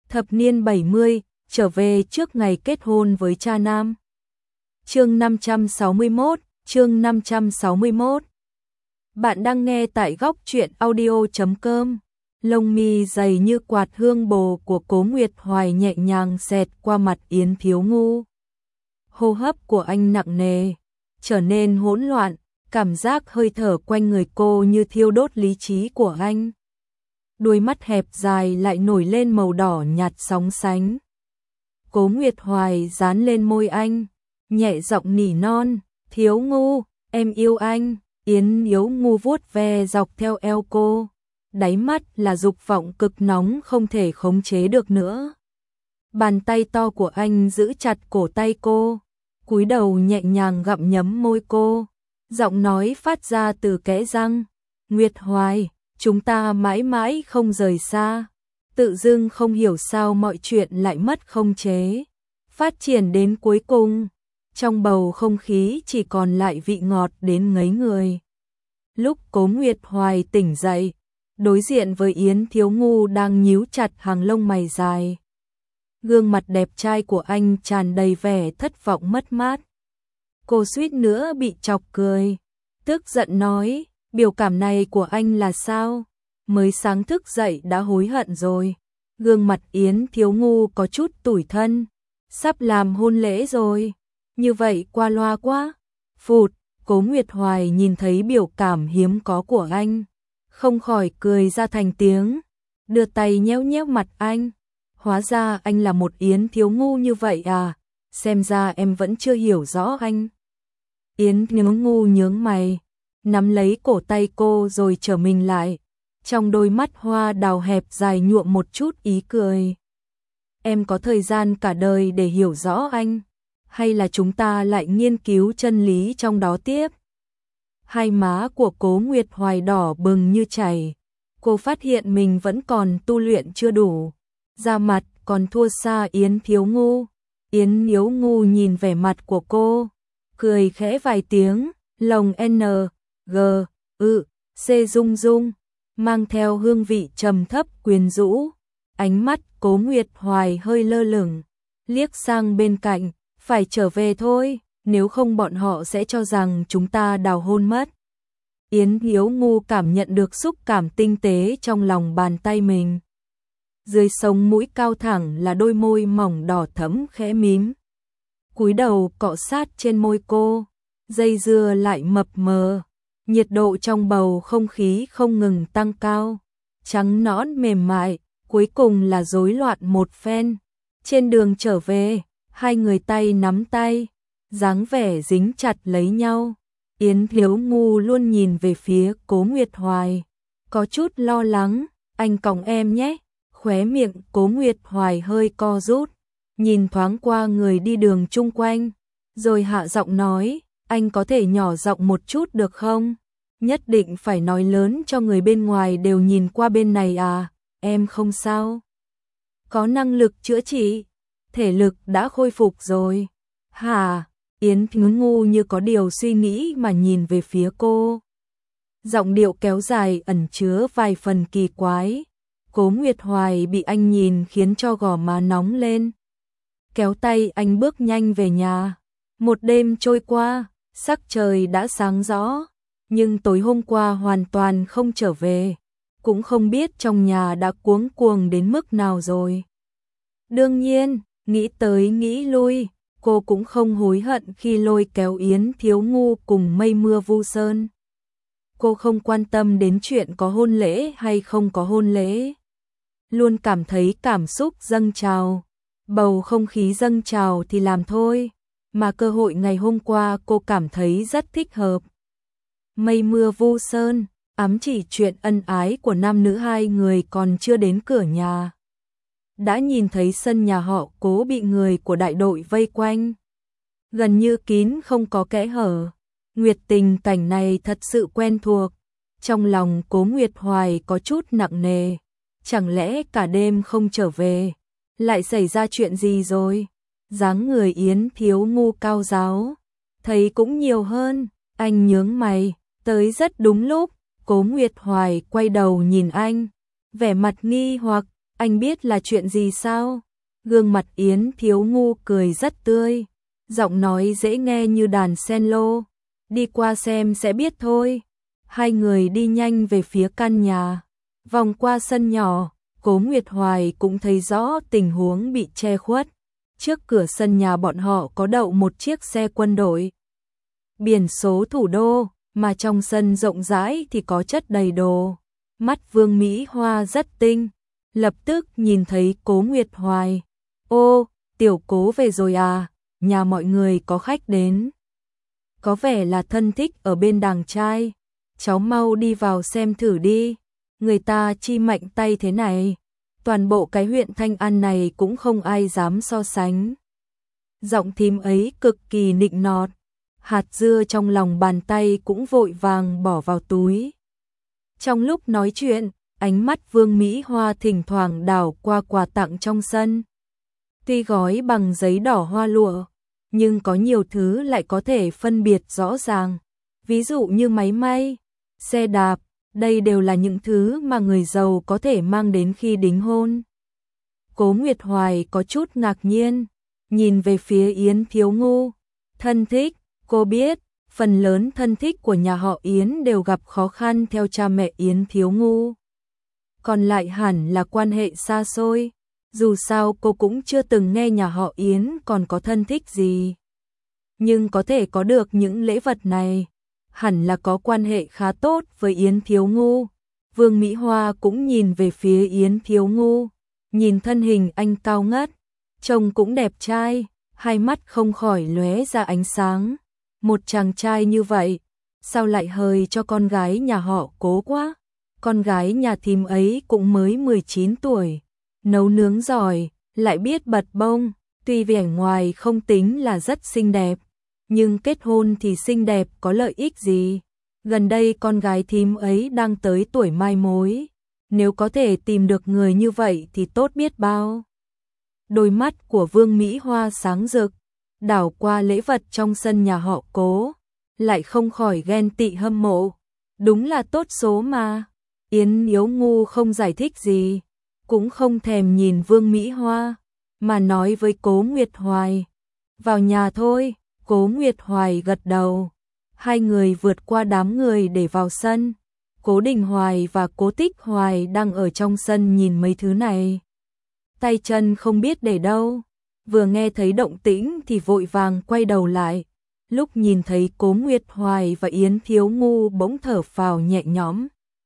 Thập niên 70, trở về trước ngày kết hôn với cha nam. Chương 561, chương 561. Bạn đang nghe tại góc truyện audio.com. Lông mi dày như quạt hương bồ của Cố Nguyệt Hoài nhẹ nhàng xẹt qua mặt Yến Thiếu Ngu. Hô hấp của anh nặng nề, trở nên hỗn loạn, cảm giác hơi thở quanh người cô như thiêu đốt lý trí của anh. Đôi mắt hẹp dài lại nổi lên màu đỏ nhạt sóng sánh. Cố Nguyệt Hoài dán lên môi anh, nhẹ giọng nỉ non, Thiếu Ngu, em yêu anh. Yến Thiếu Ngu vuốt ve dọc theo eo cô, đáy mắt là dục vọng cực nóng không thể khống chế được nữa. Bàn tay to của anh giữ chặt cổ tay cô, cúi đầu nhẹ nhàng gặm nhấm môi cô, giọng nói phát ra từ kẽ răng, Nguyệt Hoài, chúng ta mãi mãi không rời xa. Tự dưng không hiểu sao mọi chuyện lại mất khống chế, phát triển đến cuối cùng, trong bầu không khí chỉ còn lại vị ngọt đến ngấy người. Lúc Cố Nguyệt Hoài tỉnh dậy, đối diện với Yến Thiếu Ngu đang nhíu chặt hàng lông mày dài. Gương mặt đẹp trai của anh tràn đầy vẻ thất vọng mất mát. Cô suýt nữa bị chọc cười, tức giận nói, biểu cảm này của anh là sao? Mới sáng thức dậy đã hối hận rồi. Gương mặt Yến Thiếu Ngu có chút tủi thân, sắp làm hôn lễ rồi, như vậy qua loa quá. Phụt, Cố Nguyệt Hoài nhìn thấy biểu cảm hiếm có của anh, không khỏi cười ra thành tiếng, đưa tay nhéo nhéo mặt anh. Hóa ra anh là một Yến Thiếu Ngu như vậy à, xem ra em vẫn chưa hiểu rõ anh. Yến Thiếu Ngu nhướng mày, nắm lấy cổ tay cô rồi trở mình lại, trong đôi mắt hoa đào hẹp dài nhuộm một chút ý cười. Em có thời gian cả đời để hiểu rõ anh, hay là chúng ta lại nghiên cứu chân lý trong đó tiếp? Hai má của Cố Nguyệt Hoài đỏ bừng như chảy, cô phát hiện mình vẫn còn tu luyện chưa đủ, da mặt còn thua xa Yến Thiếu Ngu. Yến Thiếu Ngu nhìn vẻ mặt của cô, cười khẽ vài tiếng, lồng N, G, C rung rung, mang theo hương vị trầm thấp quyến rũ. Ánh mắt Cố Nguyệt Hoài hơi lơ lửng, liếc sang bên cạnh, phải trở về thôi, nếu không bọn họ sẽ cho rằng chúng ta đào hôn mất. Yến Thiếu Ngu cảm nhận được xúc cảm tinh tế trong lòng bàn tay mình. Dưới sống mũi cao thẳng là đôi môi mỏng đỏ thẫm khẽ mím. Cúi đầu cọ sát trên môi cô, dây dưa lại mập mờ. Nhiệt độ trong bầu không khí không ngừng tăng cao, trắng nõn mềm mại, cuối cùng là rối loạn một phen. Trên đường trở về, hai người tay nắm tay, dáng vẻ dính chặt lấy nhau. Yến Thiếu Ngu luôn nhìn về phía Cố Nguyệt Hoài, có chút lo lắng, anh cõng em nhé. Khóe miệng Cố Nguyệt Hoài hơi co rút, nhìn thoáng qua người đi đường chung quanh, rồi hạ giọng nói, anh có thể nhỏ giọng một chút được không? Nhất định phải nói lớn cho người bên ngoài đều nhìn qua bên này à, em không sao? Có năng lực chữa trị, thể lực đã khôi phục rồi. Hả? Yến Thiếu Ngu như có điều suy nghĩ mà nhìn về phía cô. Giọng điệu kéo dài ẩn chứa vài phần kỳ quái. Cố Nguyệt Hoài bị anh nhìn khiến cho gò má nóng lên. Kéo tay anh bước nhanh về nhà. Một đêm trôi qua, sắc trời đã sáng rõ, nhưng tối hôm qua hoàn toàn không trở về, cũng không biết trong nhà đã cuống cuồng đến mức nào rồi. Đương nhiên, nghĩ tới nghĩ lui, cô cũng không hối hận khi lôi kéo Yến Thiếu Ngu cùng mây mưa vu sơn. Cô không quan tâm đến chuyện có hôn lễ hay không có hôn lễ. Luôn cảm thấy cảm xúc dâng trào, bầu không khí dâng trào thì làm thôi, mà cơ hội ngày hôm qua cô cảm thấy rất thích hợp. Mây mưa vu sơn, ám chỉ chuyện ân ái của nam nữ hai người còn chưa đến cửa nhà. Đã nhìn thấy sân nhà họ Cố bị người của đại đội vây quanh, gần như kín không có kẽ hở. Nguyệt tình cảnh này thật sự quen thuộc, trong lòng Cố Nguyệt Hoài có chút nặng nề. Chẳng lẽ cả đêm không trở về, lại xảy ra chuyện gì rồi? Dáng người Yến Thiếu Ngu cao ráo, thấy cũng nhiều hơn, anh nhướng mày, tới rất đúng lúc. Cố Nguyệt Hoài quay đầu nhìn anh, vẻ mặt nghi hoặc, anh biết là chuyện gì sao? Gương mặt Yến Thiếu Ngu cười rất tươi, giọng nói dễ nghe như đàn cello. Đi qua xem sẽ biết thôi. Hai người đi nhanh về phía căn nhà, vòng qua sân nhỏ, Cố Nguyệt Hoài cũng thấy rõ tình huống bị che khuất. Trước cửa sân nhà bọn họ có đậu một chiếc xe quân đội. Biển số thủ đô, mà trong sân rộng rãi thì có chất đầy đồ. Mắt Vương Mỹ Hoa rất tinh, lập tức nhìn thấy Cố Nguyệt Hoài. Ô, tiểu Cố về rồi à, nhà mọi người có khách đến. Có vẻ là thân thích ở bên đàng trai, cháu mau đi vào xem thử đi. Người ta chi mạnh tay thế này, toàn bộ cái huyện Thanh An này cũng không ai dám so sánh. Giọng thím ấy cực kỳ nịnh nọt, hạt dưa trong lòng bàn tay cũng vội vàng bỏ vào túi. Trong lúc nói chuyện, ánh mắt Vương Mỹ Hoa thỉnh thoảng đảo qua quà tặng trong sân. Tuy gói bằng giấy đỏ hoa lụa, nhưng có nhiều thứ lại có thể phân biệt rõ ràng. Ví dụ như máy may, xe đạp, đây đều là những thứ mà người giàu có thể mang đến khi đính hôn. Cố Nguyệt Hoài có chút ngạc nhiên, nhìn về phía Yến Thiếu Ngu. Thân thích, cô biết, phần lớn thân thích của nhà họ Yến đều gặp khó khăn theo cha mẹ Yến Thiếu Ngu. Còn lại hẳn là quan hệ xa xôi, dù sao cô cũng chưa từng nghe nhà họ Yến còn có thân thích gì. Nhưng có thể có được những lễ vật này, hẳn là có quan hệ khá tốt với Yến Thiếu Ngu. Vương Mỹ Hoa cũng nhìn về phía Yến Thiếu Ngu, nhìn thân hình anh cao ngất, trông cũng đẹp trai, hai mắt không khỏi lóe ra ánh sáng. Một chàng trai như vậy, sao lại hời cho con gái nhà họ Cố quá? Con gái nhà thím ấy cũng mới 19 tuổi, nấu nướng giỏi, lại biết bật bông, tuy vẻ ngoài không tính là rất xinh đẹp, nhưng kết hôn thì xinh đẹp có lợi ích gì? Gần đây con gái thím ấy đang tới tuổi mai mối, nếu có thể tìm được người như vậy thì tốt biết bao. Đôi mắt của Vương Mỹ Hoa sáng rực, đảo qua lễ vật trong sân nhà họ Cố, lại không khỏi ghen tị hâm mộ. Đúng là tốt số mà. Yến Thiếu Ngu không giải thích gì, cũng không thèm nhìn Vương Mỹ Hoa, mà nói với Cố Nguyệt Hoài. Vào nhà thôi. Cố Nguyệt Hoài gật đầu. Hai người vượt qua đám người để vào sân. Cố Đình Hoài và Cố Tích Hoài đang ở trong sân nhìn mấy thứ này. Tay chân không biết để đâu. Vừa nghe thấy động tĩnh thì vội vàng quay đầu lại. Lúc nhìn thấy Cố Nguyệt Hoài và Yến Thiếu Ngu bỗng thở phào nhẹ nhõm.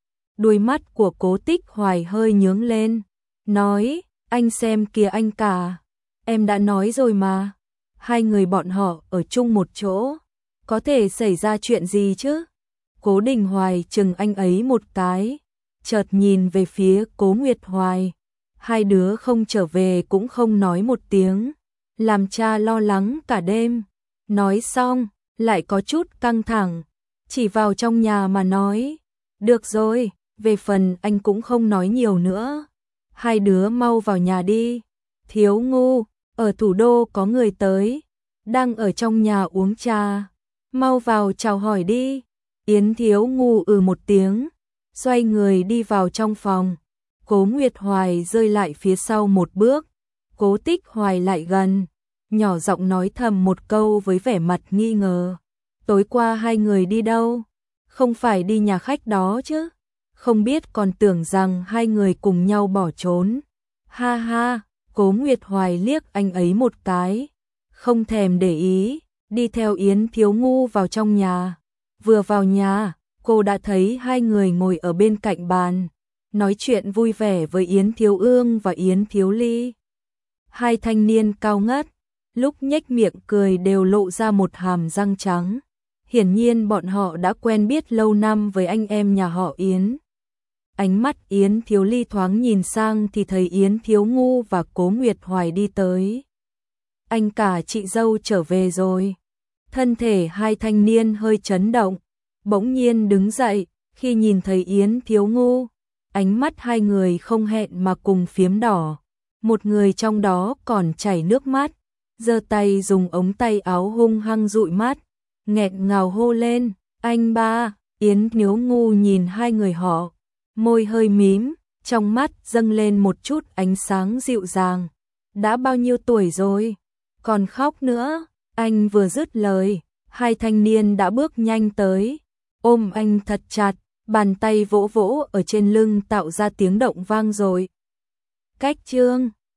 Đôi mắt của Cố Tích Hoài hơi nhướng lên, nói, anh xem kìa anh cả, em đã nói rồi mà, hai người bọn họ ở chung một chỗ, có thể xảy ra chuyện gì chứ? Cố Đình Hoài chừng anh ấy một cái, chợt nhìn về phía Cố Nguyệt Hoài, hai đứa không trở về cũng không nói một tiếng, làm cha lo lắng cả đêm. Nói xong, lại có chút căng thẳng, chỉ vào trong nhà mà nói, được rồi. Về phần anh cũng không nói nhiều nữa. Hai đứa mau vào nhà đi. Thiếu Ngu, ở thủ đô có người tới, đang ở trong nhà uống trà. Mau vào chào hỏi đi. Yến Thiếu Ngu một tiếng, xoay người đi vào trong phòng. Cố Nguyệt Hoài rơi lại phía sau một bước. Cố Tích Hoài lại gần, nhỏ giọng nói thầm một câu với vẻ mặt nghi ngờ. Tối qua hai người đi đâu? Không phải đi nhà khách đó chứ? Không biết còn tưởng rằng hai người cùng nhau bỏ trốn. Ha ha, Cố Nguyệt Hoài liếc anh ấy một cái, không thèm để ý, đi theo Yến Thiếu Ngu vào trong nhà. Vừa vào nhà, cô đã thấy hai người ngồi ở bên cạnh bàn, nói chuyện vui vẻ với Yến Thiếu Ương và Yến Thiếu Ly. Hai thanh niên cao ngất, lúc nhếch miệng cười đều lộ ra một hàm răng trắng. Hiển nhiên bọn họ đã quen biết lâu năm với anh em nhà họ Yến. Ánh mắt Yến Thiếu Ly thoáng nhìn sang thì thấy Yến Thiếu Ngu và Cố Nguyệt Hoài đi tới. Anh cả chị dâu trở về rồi. Thân thể hai thanh niên hơi chấn động, bỗng nhiên đứng dậy, khi nhìn thấy Yến Thiếu Ngu, ánh mắt hai người không hẹn mà cùng phiếm đỏ. Một người trong đó còn chảy nước mắt, giơ tay dùng ống tay áo hung hăng dụi mắt, nghẹn ngào hô lên, anh ba. Yến Thiếu Ngu nhìn hai người họ, môi hơi mím, trong mắt dâng lên một chút ánh sáng dịu dàng. Đã bao nhiêu tuổi rồi? Còn khóc nữa. Anh vừa dứt lời, hai thanh niên đã bước nhanh tới, ôm anh thật chặt, bàn tay vỗ vỗ ở trên lưng tạo ra tiếng động vang rồi. Cách Chương